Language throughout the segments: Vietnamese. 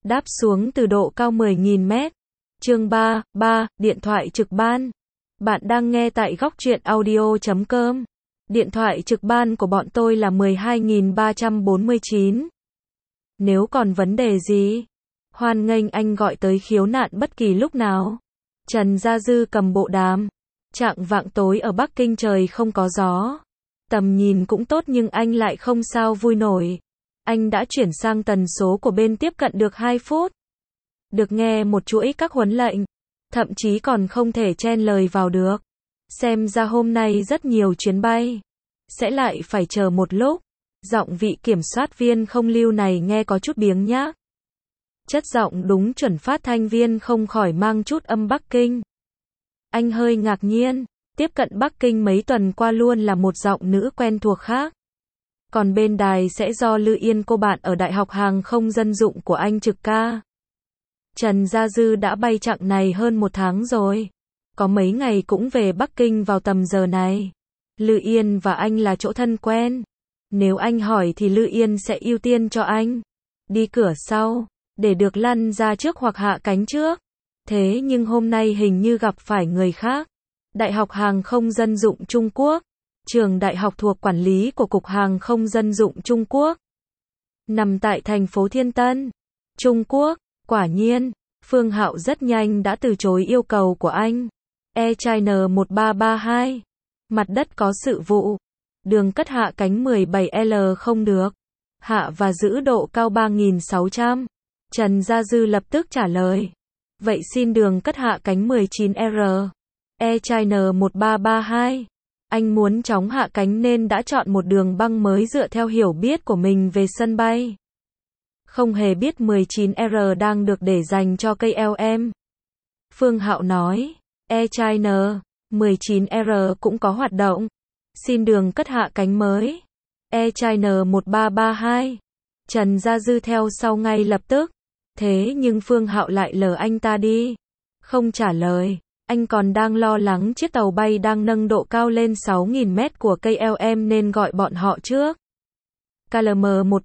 đáp xuống từ độ cao 10.000 mét. Chương 3, điện thoại trực ban. Bạn đang nghe tại goctruyện.audio.com. Điện thoại trực ban của bọn tôi là 12.349. Nếu còn vấn đề gì, hoan nghênh anh gọi tới khiếu nại bất kỳ lúc nào. Trần Gia Dư cầm bộ đàm. Chạng vạng tối ở Bắc Kinh trời không có gió. Tầm nhìn cũng tốt nhưng anh lại không sao vui nổi. Anh đã chuyển sang tần số của bên tiếp cận được 2 phút. Được nghe một chuỗi các huấn lệnh. Thậm chí còn không thể chen lời vào được. Xem ra hôm nay rất nhiều chuyến bay. Sẽ lại phải chờ một lúc. Giọng vị kiểm soát viên không lưu này nghe có chút biếng nhác. Chất giọng đúng chuẩn phát thanh viên không khỏi mang chút âm Bắc Kinh. Anh hơi ngạc nhiên. Tiếp cận Bắc Kinh mấy tuần qua luôn là một giọng nữ quen thuộc khác. Còn bên đài sẽ do Lư Yên cô bạn ở Đại học Hàng không Dân dụng của anh trực ca. Trần Gia Dư đã bay chặng này hơn 1 tháng rồi. Có mấy ngày cũng về Bắc Kinh vào tầm giờ này. Lư Yên và anh là chỗ thân quen. Nếu anh hỏi thì Lư Yên sẽ ưu tiên cho anh. Đi cửa sau, để được lăn ra trước hoặc hạ cánh trước. Thế nhưng hôm nay hình như gặp phải người khác. Đại học Hàng không Dân dụng Trung Quốc. Trường đại học thuộc quản lý của Cục Hàng không Dân dụng Trung Quốc. Nằm tại thành phố Thiên Tân, Trung Quốc. Quả nhiên, Phương Hạo rất nhanh đã từ chối yêu cầu của anh. Air China 1332. Mặt đất có sự vụ. Đường cất hạ cánh 17L không được. Hạ và giữ độ cao 3.600. Trần Gia Dư lập tức trả lời. Vậy xin đường cất hạ cánh 19R. Air China 1332. Anh muốn chóng hạ cánh nên đã chọn một đường băng mới dựa theo hiểu biết của mình về sân bay. Không hề biết 19R đang được để dành cho KLM. Phương Hạo nói, Air China 19R cũng có hoạt động. Xin đường cất hạ cánh mới. Air China 1332. Trần Gia Dư theo sau ngay lập tức. Thế nhưng Phương Hạo lại lờ anh ta đi. Không trả lời. Anh còn đang lo lắng chiếc tàu bay đang nâng độ cao lên 6.000 mét của KLM nên gọi bọn họ trước. KLM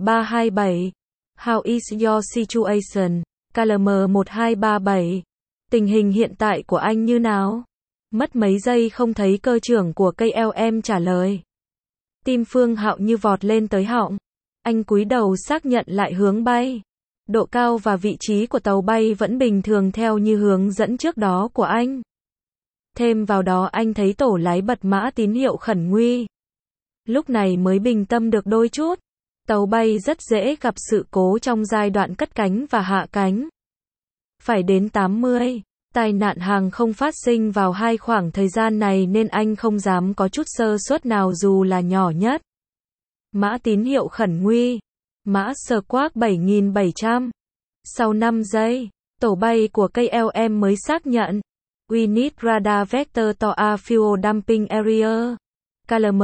1327. How is your situation? KLM 1237. Tình hình hiện tại của anh như nào? Mất mấy giây không thấy cơ trưởng của KLM trả lời. Tim Phương Hạo như vọt lên tới họng. Anh cúi đầu xác nhận lại hướng bay. Độ cao và vị trí của tàu bay vẫn bình thường theo như hướng dẫn trước đó của anh. Thêm vào đó anh thấy tổ lái bật mã tín hiệu khẩn nguy. Lúc này mới bình tâm được đôi chút. Tàu bay rất dễ gặp sự cố trong giai đoạn cất cánh và hạ cánh. Phải đến 80. Tai nạn hàng không phát sinh vào hai khoảng thời gian này nên anh không dám có chút sơ suất nào dù là nhỏ nhất. Mã tín hiệu khẩn nguy. Mã Squawk 7700. Sau 5 giây, tổ bay của KLM mới xác nhận. We need radar vector to a fuel dumping area. KLM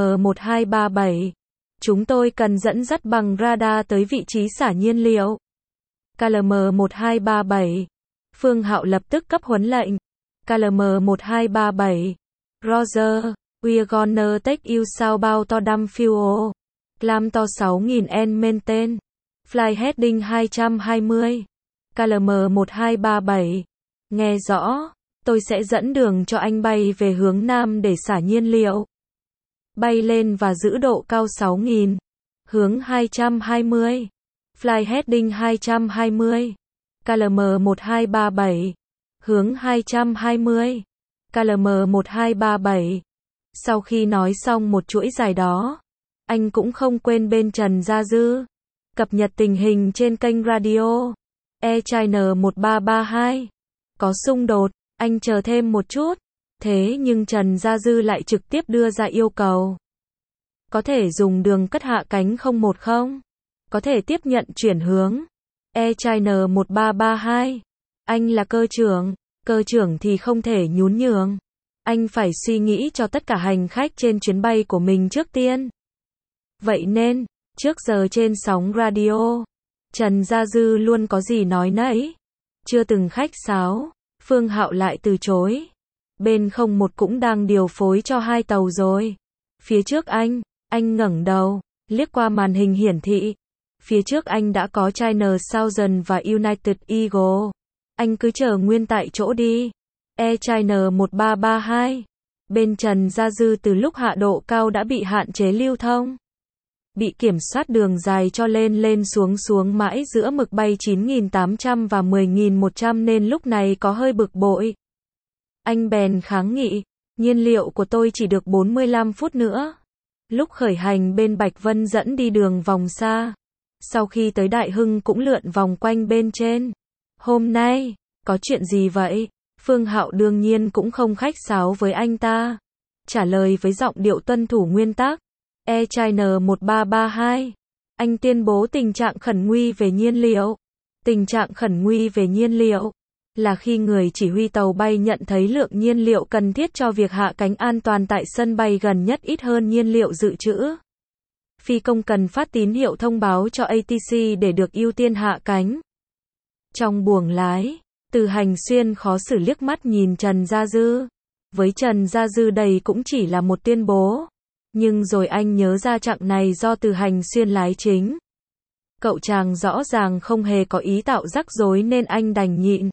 1237. Chúng tôi cần dẫn dắt bằng radar tới vị trí xả nhiên liệu. KLM 1237. Phương Hạo lập tức cấp huấn lệnh. KLM 1237. Roger, we're gonna take you southbound to dump fuel. Climb to 6.000 and maintain. Fly heading 220. KLM 1237. Nghe rõ, tôi sẽ dẫn đường cho anh bay về hướng Nam để xả nhiên liệu. Bay lên và giữ độ cao 6.000. Hướng 220. Fly heading 220. KLM 1237. Hướng 220. KLM 1237. Sau khi nói xong một chuỗi dài đó, anh cũng không quên bên Trần Gia Dư cập nhật tình hình trên kênh radio. Air China 1332. Có xung đột, anh chờ thêm một chút. Thế nhưng Trần Gia Dư lại trực tiếp đưa ra yêu cầu. Có thể dùng đường cất hạ cánh 010. Có thể tiếp nhận chuyển hướng. Air China 1332. Anh là cơ trưởng thì không thể nhún nhường. Anh phải suy nghĩ cho tất cả hành khách trên chuyến bay của mình trước tiên. Vậy nên, trước giờ trên sóng radio, Trần Gia Dư luôn có gì nói nấy. Chưa từng khách sáo, Phương Hạo lại từ chối. Bên 01 cũng đang điều phối cho 2 tàu rồi. Phía trước anh ngẩng đầu, liếc qua màn hình hiển thị. Phía trước anh đã có China Southern và United Eagle. Anh cứ chờ nguyên tại chỗ đi. Air China 1332. Bên Trần Gia Dư từ lúc hạ độ cao đã bị hạn chế lưu thông. Bị kiểm soát đường dài cho lên xuống mãi giữa mực bay 9.800 và 10.100 nên lúc này có hơi bực bội. Anh bèn kháng nghị, nhiên liệu của tôi chỉ được 45 phút nữa. Lúc khởi hành bên Bạch Vân dẫn đi đường vòng xa. Sau khi tới Đại Hưng cũng lượn vòng quanh bên trên. Hôm nay, có chuyện gì vậy? Phương Hạo đương nhiên cũng không khách sáo với anh ta. Trả lời với giọng điệu tuân thủ nguyên tắc. Air China 1332. Anh tuyên bố tình trạng khẩn nguy về nhiên liệu. Tình trạng khẩn nguy về nhiên liệu là khi người chỉ huy tàu bay nhận thấy lượng nhiên liệu cần thiết cho việc hạ cánh an toàn tại sân bay gần nhất ít hơn nhiên liệu dự trữ. Phi công cần phát tín hiệu thông báo cho ATC để được ưu tiên hạ cánh. Trong buồng lái, Từ Hành Xuyên khó xử liếc mắt nhìn Trần Gia Dư. Với Trần Gia Dư đây cũng chỉ là một tuyên bố. Nhưng rồi anh nhớ ra chặng này do Từ Hành Xuyên lái chính. Cậu chàng rõ ràng không hề có ý tạo rắc rối nên anh đành nhịn.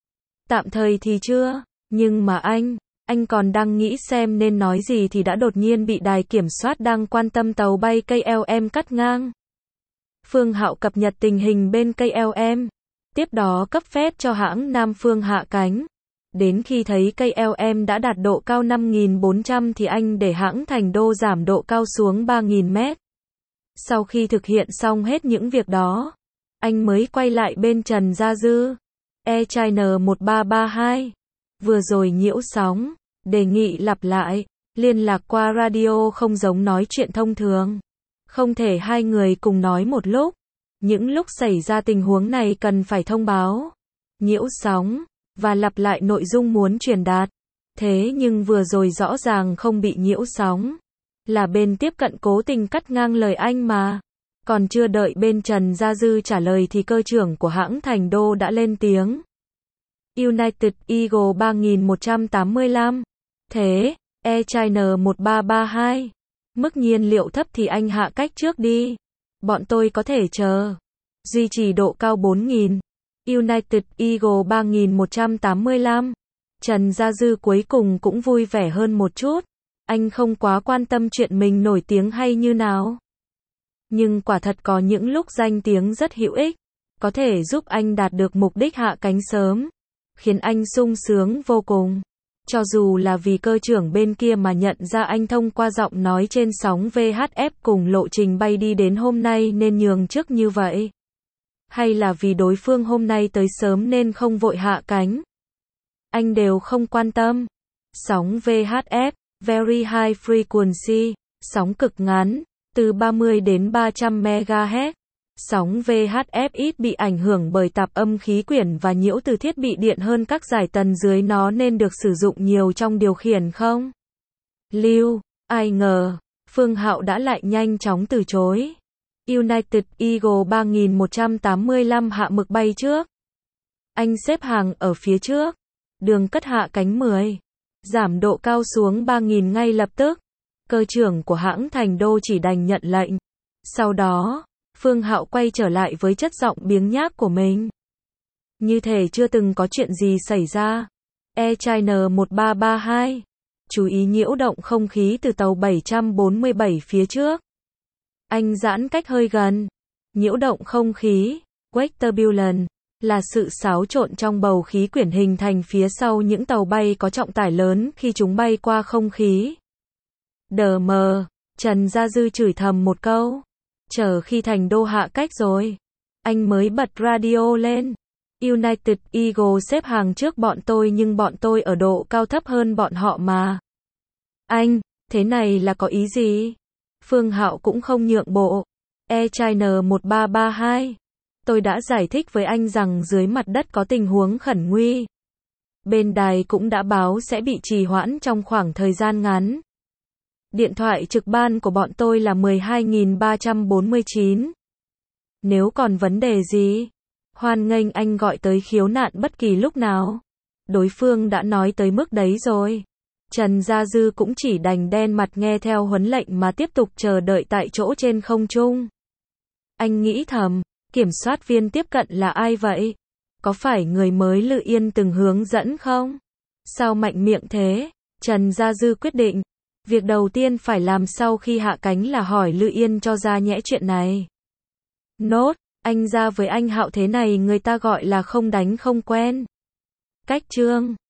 Tạm thời thì chưa, nhưng mà anh còn đang nghĩ xem nên nói gì thì đã đột nhiên bị đài kiểm soát đang quan tâm tàu bay KLM cắt ngang. Phương Hạo cập nhật tình hình bên KLM, tiếp đó cấp phép cho hãng Nam Phương hạ cánh. Đến khi thấy KLM đã đạt độ cao 5.400 thì anh để hãng Thành Đô giảm độ cao xuống 3.000 mét. Sau khi thực hiện xong hết những việc đó, anh mới quay lại bên Trần Gia Dư. Air China 1332. Vừa rồi nhiễu sóng, đề nghị lặp lại, liên lạc qua radio không giống nói chuyện thông thường. Không thể hai người cùng nói một lúc. Những lúc xảy ra tình huống này cần phải thông báo, nhiễu sóng, và lặp lại nội dung muốn truyền đạt. Thế nhưng vừa rồi rõ ràng không bị nhiễu sóng. Là bên tiếp cận cố tình cắt ngang lời anh mà. Còn chưa đợi bên Trần Gia Dư trả lời thì cơ trưởng của hãng Thành Đô đã lên tiếng. United Eagle 3185. Thế, Air China 1332. Mức nhiên liệu thấp thì anh hạ cách trước đi. Bọn tôi có thể chờ. Duy trì độ cao 4.000. United Eagle 3185. Trần Gia Dư cuối cùng cũng vui vẻ hơn một chút. Anh không quá quan tâm chuyện mình nổi tiếng hay như nào. Nhưng quả thật có những lúc danh tiếng rất hữu ích. Có thể giúp anh đạt được mục đích hạ cánh sớm. Khiến anh sung sướng vô cùng. Cho dù là vì cơ trưởng bên kia mà nhận ra anh thông qua giọng nói trên sóng VHF cùng lộ trình bay đi đến hôm nay nên nhường trước như vậy. Hay là vì đối phương hôm nay tới sớm nên không vội hạ cánh. Anh đều không quan tâm. Sóng VHF, Very High Frequency, sóng cực ngắn, từ 30 đến 300 MHz. Sóng VHF ít bị ảnh hưởng bởi tạp âm khí quyển và nhiễu từ thiết bị điện hơn các giải tần dưới nó nên được sử dụng nhiều trong điều khiển không? Lưu, ai ngờ, Phương Hạo đã lại nhanh chóng từ chối. United Eagle 3185 hạ mực bay trước. Anh xếp hàng ở phía trước. Đường cất hạ cánh 10. Giảm độ cao xuống 3.000 ngay lập tức. Cơ trưởng của hãng Thành Đô chỉ đành nhận lệnh. Sau đó, Phương Hạo quay trở lại với chất giọng biếng nhác của mình. Như thể chưa từng có chuyện gì xảy ra. Air China 1332. Chú ý nhiễu động không khí từ tàu 747 phía trước. Anh giãn cách hơi gần. Nhiễu động không khí, wake turbulence, là sự xáo trộn trong bầu khí quyển hình thành phía sau những tàu bay có trọng tải lớn khi chúng bay qua không khí. Đờ mờ, Trần Gia Dư chửi thầm một câu. Chờ khi Thành Đô hạ cách rồi, anh mới bật radio lên. United Eagle xếp hàng trước bọn tôi nhưng bọn tôi ở độ cao thấp hơn bọn họ mà. Anh, thế này là có ý gì? Phương Hạo cũng không nhượng bộ. Air China 1332. Tôi đã giải thích với anh rằng dưới mặt đất có tình huống khẩn nguy. Bên đài cũng đã báo sẽ bị trì hoãn trong khoảng thời gian ngắn. Điện thoại trực ban của bọn tôi là 12.349. Nếu còn vấn đề gì, hoan nghênh anh gọi tới khiếu nại bất kỳ lúc nào. Đối phương đã nói tới mức đấy rồi. Trần Gia Dư cũng chỉ đành đen mặt nghe theo huấn lệnh mà tiếp tục chờ đợi tại chỗ trên không trung. Anh nghĩ thầm, kiểm soát viên tiếp cận là ai vậy? Có phải người mới Lự Yên từng hướng dẫn không? Sao mạnh miệng thế? Trần Gia Dư quyết định, việc đầu tiên phải làm sau khi hạ cánh là hỏi Lự Yên cho ra nhẽ chuyện này. Nốt, anh ra với anh Hạo thế này người ta gọi là không đánh không quen. Cách chương